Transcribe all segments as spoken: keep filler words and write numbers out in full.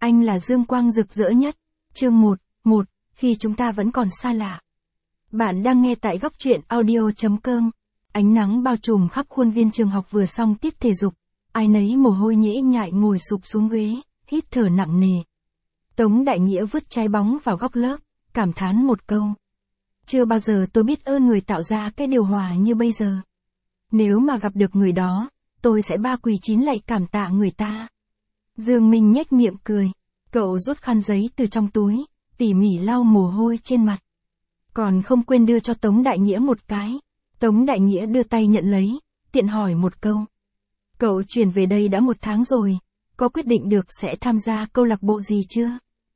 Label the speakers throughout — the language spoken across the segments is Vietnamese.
Speaker 1: Anh là dương quang rực rỡ nhất. Chương một, một, khi chúng ta vẫn còn xa lạ. Bạn đang nghe tại góc truyện audio.com. Ánh nắng bao trùm khắp khuôn viên trường học vừa xong tiết thể dục. Ai nấy mồ hôi nhễ nhại ngồi sụp xuống ghế, hít thở nặng nề. Tống Đại Nghĩa vứt trái bóng vào góc lớp, cảm thán một câu. Chưa bao giờ tôi biết ơn người tạo ra cái điều hòa như bây giờ. Nếu mà gặp được người đó, tôi sẽ ba quỳ chín lạy cảm tạ người ta. Dương Minh nhếch miệng cười. Cậu rút khăn giấy từ trong túi, tỉ mỉ lau mồ hôi trên mặt. Còn không quên đưa cho Tống Đại Nghĩa một cái. Tống Đại Nghĩa đưa tay nhận lấy, tiện hỏi một câu. Cậu chuyển về đây đã một tháng rồi, có quyết định được sẽ tham gia câu lạc bộ gì chưa?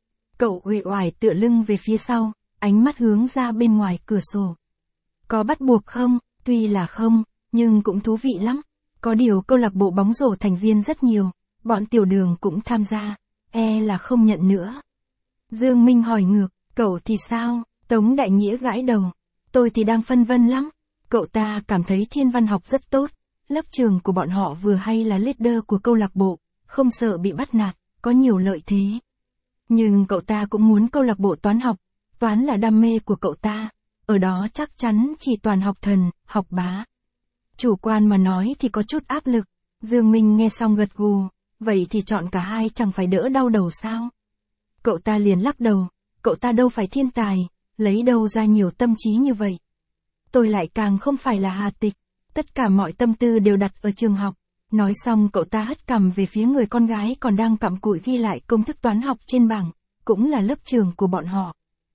Speaker 1: Cậu uể oải tựa lưng về phía sau, ánh mắt hướng ra bên ngoài cửa sổ. Có bắt buộc không? Tuy là không, nhưng cũng thú vị lắm. Có điều câu lạc bộ bóng rổ thành viên rất nhiều, bọn tiểu đường cũng tham gia, e là không nhận nữa. Dương Minh hỏi ngược, cậu thì sao? Tống Đại Nghĩa gãi đầu. Tôi thì đang phân vân lắm. Cậu ta cảm thấy thiên văn học rất tốt, lớp trường của bọn họ vừa hay là leader của câu lạc bộ, không sợ bị bắt nạt, có nhiều lợi thế. Nhưng cậu ta cũng muốn câu lạc bộ toán học, toán là đam mê của cậu ta, ở đó chắc chắn chỉ toàn học thần, học bá. Chủ quan mà nói thì có chút áp lực. Dương Minh nghe xong gật gù, vậy thì chọn cả hai chẳng phải đỡ đau đầu sao? Cậu ta liền lắc đầu, cậu ta đâu phải thiên tài, lấy đâu ra nhiều tâm trí như vậy. Tôi lại càng không phải là Hà Tịch, tất cả mọi tâm tư đều đặt ở trường học. Nói xong cậu ta hất cằm về phía người con gái còn đang cặm cụi ghi lại công thức toán học trên bảng, cũng là lớp trường của bọn họ.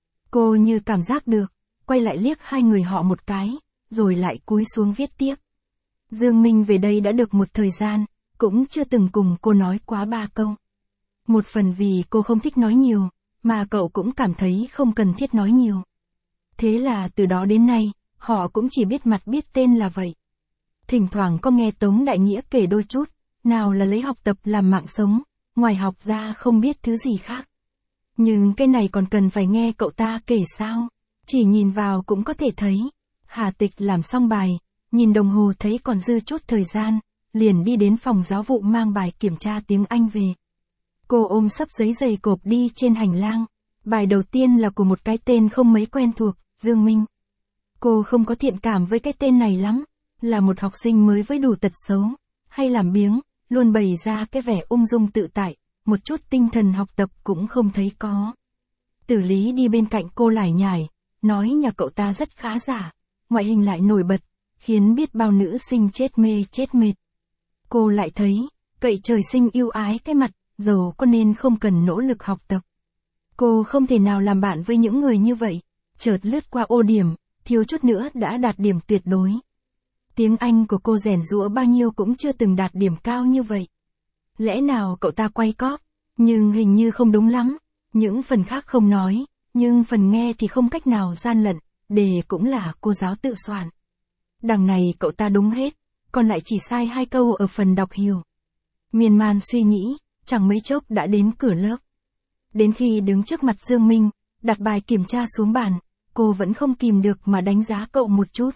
Speaker 1: Cô như cảm giác được, quay lại liếc hai người họ một cái, rồi lại cúi xuống viết tiếp. Dương Minh về đây đã được một thời gian, cũng chưa từng cùng cô nói quá ba câu. Một phần vì cô không thích nói nhiều, mà cậu cũng cảm thấy không cần thiết nói nhiều. Thế là từ đó đến nay, họ cũng chỉ biết mặt biết tên là vậy. Thỉnh thoảng có nghe Tống Đại Nghĩa kể đôi chút, nào là lấy học tập làm mạng sống, ngoài học ra không biết thứ gì khác. Nhưng cái này còn cần phải nghe cậu ta kể sao? Chỉ nhìn vào cũng có thể thấy. Hà Tịch làm xong bài, nhìn đồng hồ thấy còn dư chút thời gian, liền đi đến phòng giáo vụ mang bài kiểm tra tiếng Anh về. Cô ôm sấp giấy dày cộp đi trên hành lang. Bài đầu tiên là của một cái tên không mấy quen thuộc, Dương Minh. Cô không có thiện cảm với cái tên này lắm, là một học sinh mới với đủ tật xấu, hay làm biếng, luôn bày ra cái vẻ ung dung tự tại, một chút tinh thần học tập cũng không thấy có. Tử Lý đi bên cạnh cô lải nhải, nói nhà cậu ta rất khá giả, ngoại hình lại nổi bật, khiến biết bao nữ sinh chết mê chết mệt. Cô lại thấy, cậy trời sinh yêu ái cái mặt, dầu có nên không cần nỗ lực học tập. Cô không thể nào làm bạn với những người như vậy, chợt lướt qua ô điểm, thiếu chút nữa đã đạt điểm tuyệt đối. Tiếng Anh của cô rèn giũa bao nhiêu cũng chưa từng đạt điểm cao như vậy. Lẽ nào cậu ta quay cóp, nhưng hình như không đúng lắm, những phần khác không nói, nhưng phần nghe thì không cách nào gian lận, đề cũng là cô giáo tự soạn. Đằng này cậu ta đúng hết, còn lại chỉ sai hai câu ở phần đọc hiểu. Miên man suy nghĩ, chẳng mấy chốc đã đến cửa lớp. Đến khi đứng trước mặt Dương Minh, đặt bài kiểm tra xuống bàn, cô vẫn không kìm được mà đánh giá cậu một chút.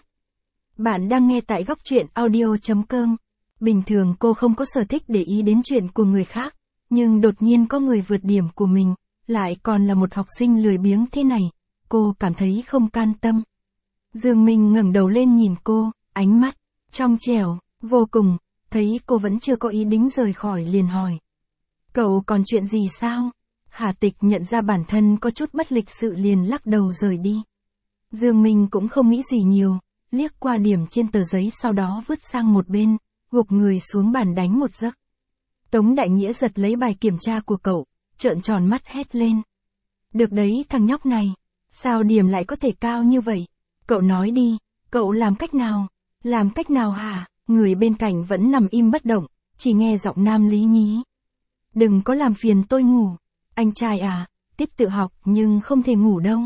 Speaker 1: Bạn đang nghe tại góc truyện audio.com. Bình thường cô không có sở thích để ý đến chuyện của người khác, nhưng đột nhiên có người vượt điểm của mình, lại còn là một học sinh lười biếng thế này, cô cảm thấy không can tâm. Dương Minh ngẩng đầu lên nhìn cô, ánh mắt trong trẻo, vô cùng, thấy cô vẫn chưa có ý định rời khỏi liền hỏi. Cậu còn chuyện gì sao? Hà Tịch nhận ra bản thân có chút bất lịch sự liền lắc đầu rời đi. Dương Minh cũng không nghĩ gì nhiều, liếc qua điểm trên tờ giấy sau đó vứt sang một bên, gục người xuống bàn đánh một giấc. Tống Đại Nghĩa giật lấy bài kiểm tra của cậu, trợn tròn mắt hét lên. Được đấy thằng nhóc này, sao điểm lại có thể cao như vậy? Cậu nói đi, cậu làm cách nào? Làm cách nào hả? Người bên cạnh vẫn nằm im bất động, chỉ nghe giọng nam lý nhí. Đừng có làm phiền tôi ngủ. Anh trai à, tiếp tự học nhưng không thể ngủ đâu.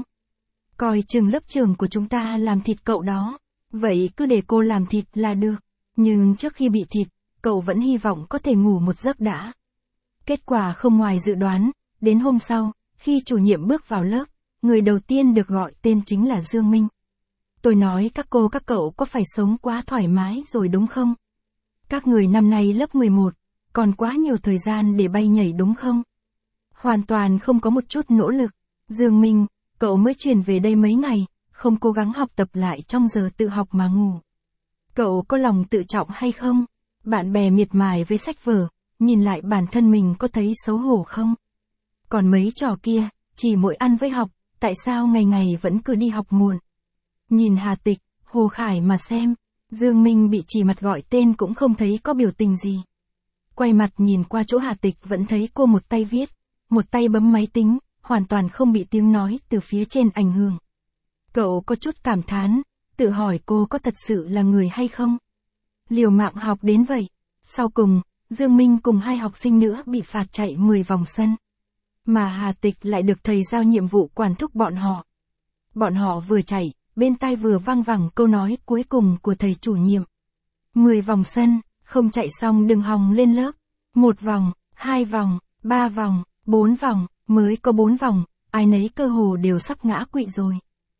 Speaker 1: Coi chừng lớp trường của chúng ta làm thịt cậu đó. Vậy cứ để cô làm thịt là được. Nhưng trước khi bị thịt, cậu vẫn hy vọng có thể ngủ một giấc đã. Kết quả không ngoài dự đoán, đến hôm sau, khi chủ nhiệm bước vào lớp, người đầu tiên được gọi tên chính là Dương Minh. Tôi nói các cô các cậu có phải sống quá thoải mái rồi đúng không? Các người năm nay lớp mười một, còn quá nhiều thời gian để bay nhảy đúng không? Hoàn toàn không có một chút nỗ lực. Dương Minh, cậu mới chuyển về đây mấy ngày, không cố gắng học tập lại trong giờ tự học mà ngủ. Cậu có lòng tự trọng hay không? Bạn bè miệt mài với sách vở, nhìn lại bản thân mình có thấy xấu hổ không? Còn mấy trò kia, chỉ mỗi ăn với học, tại sao ngày ngày vẫn cứ đi học muộn? Nhìn Hà Tịch, Hồ Khải mà xem, Dương Minh bị chỉ mặt gọi tên cũng không thấy có biểu tình gì. Quay mặt nhìn qua chỗ Hà Tịch vẫn thấy cô một tay viết, một tay bấm máy tính, hoàn toàn không bị tiếng nói từ phía trên ảnh hưởng. Cậu có chút cảm thán, tự hỏi cô có thật sự là người hay không? Liều mạng học đến vậy. Sau cùng, Dương Minh cùng hai học sinh nữa bị phạt chạy mười vòng sân. Mà Hà Tịch lại được thầy giao nhiệm vụ quản thúc bọn họ. Bọn họ vừa chạy, bên tai vừa vang vẳng câu nói cuối cùng của thầy chủ nhiệm. mười vòng sân, không chạy xong đừng hòng lên lớp. Một vòng, hai vòng, ba vòng, bốn vòng, mới có bốn vòng, ai nấy cơ hồ đều sắp ngã quỵ rồi.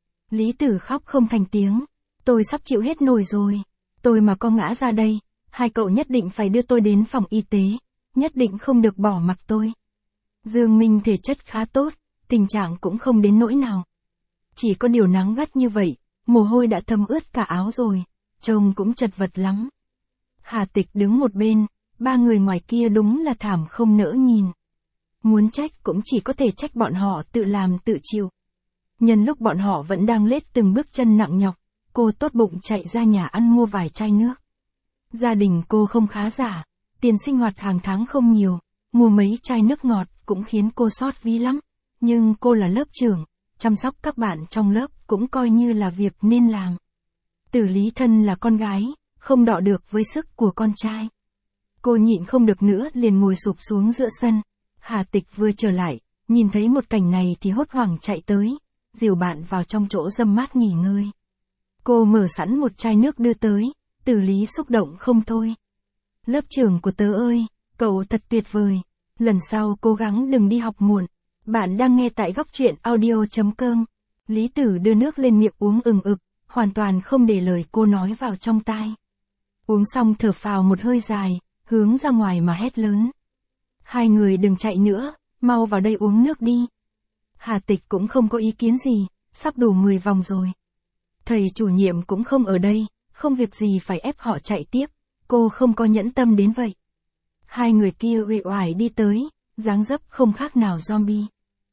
Speaker 1: Lý Tử khóc không thành tiếng. Tôi sắp chịu hết nổi rồi. Tôi mà có ngã ra đây, hai cậu nhất định phải đưa tôi đến phòng y tế, nhất định không được bỏ mặc tôi. Dương Minh thể chất khá tốt, tình trạng cũng không đến nỗi nào. Chỉ có điều nắng gắt như vậy, mồ hôi đã thấm ướt cả áo rồi, trông cũng chật vật lắm. Hà Tịch đứng một bên, ba người ngoài kia đúng là thảm không nỡ nhìn. Muốn trách cũng chỉ có thể trách bọn họ tự làm tự chịu. Nhân lúc bọn họ vẫn đang lết từng bước chân nặng nhọc, cô tốt bụng chạy ra nhà ăn mua vài chai nước. Gia đình cô không khá giả, tiền sinh hoạt hàng tháng không nhiều, mua mấy chai nước ngọt cũng khiến cô xót ví lắm. Nhưng cô là lớp trưởng, chăm sóc các bạn trong lớp cũng coi như là việc nên làm. Tử Lý thân là con gái, không đọ được với sức của con trai. Cô nhịn không được nữa liền ngồi sụp xuống giữa sân. Hà Tịch vừa trở lại, nhìn thấy một cảnh này thì hốt hoảng chạy tới, dìu bạn vào trong chỗ râm mát nghỉ ngơi. Cô mở sẵn một chai nước đưa tới, Tử Lý xúc động không thôi. Lớp trưởng của tớ ơi, cậu thật tuyệt vời, lần sau cố gắng đừng đi học muộn. Bạn đang nghe tại góc truyện audio chấm com. Lý Tử đưa nước lên miệng uống ừng ực, hoàn toàn không để lời cô nói vào trong tai. Uống xong thở phào một hơi dài, hướng ra ngoài mà hét lớn. Hai người đừng chạy nữa, mau vào đây uống nước đi. Hà Tịch cũng không có ý kiến gì, sắp đủ mười vòng rồi. Thầy chủ nhiệm cũng không ở đây, không việc gì phải ép họ chạy tiếp, cô không có nhẫn tâm đến vậy. Hai người kia uể oải đi tới, dáng dấp không khác nào zombie.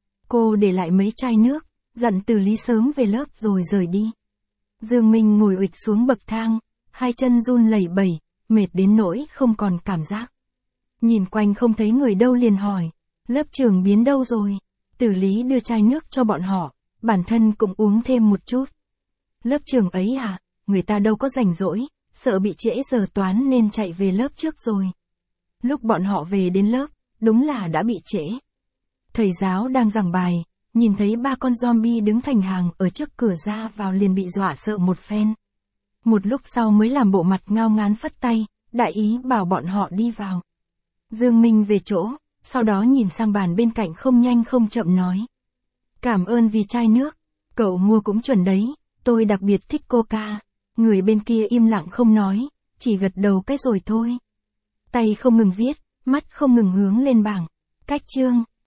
Speaker 1: Cô để lại mấy chai nước, dặn Tử Lý sớm về lớp rồi rời đi. Dương Minh ngồi uịch xuống bậc thang, hai chân run lẩy bẩy, mệt đến nỗi không còn cảm giác. Nhìn quanh không thấy người đâu liền hỏi, lớp trưởng biến đâu rồi? Tử Lý đưa chai nước cho bọn họ, bản thân cũng uống thêm một chút. Lớp trưởng ấy à, người ta đâu có rảnh rỗi, sợ bị trễ giờ toán nên chạy về lớp trước rồi. Lúc bọn họ về đến lớp, đúng là đã bị trễ. Thầy giáo đang giảng bài, nhìn thấy ba con zombie đứng thành hàng ở trước cửa ra vào liền bị dọa sợ một phen. Một lúc sau mới làm bộ mặt ngao ngán phất tay, đại ý bảo bọn họ đi vào. Dương Minh về chỗ, sau đó nhìn sang bàn bên cạnh không nhanh không chậm nói. Cảm ơn vì chai nước, cậu mua cũng chuẩn đấy, tôi đặc biệt thích Coca. Người bên kia im lặng không nói, chỉ gật đầu cái rồi thôi. Tay không ngừng viết, mắt không ngừng hướng lên bảng. Cách chương.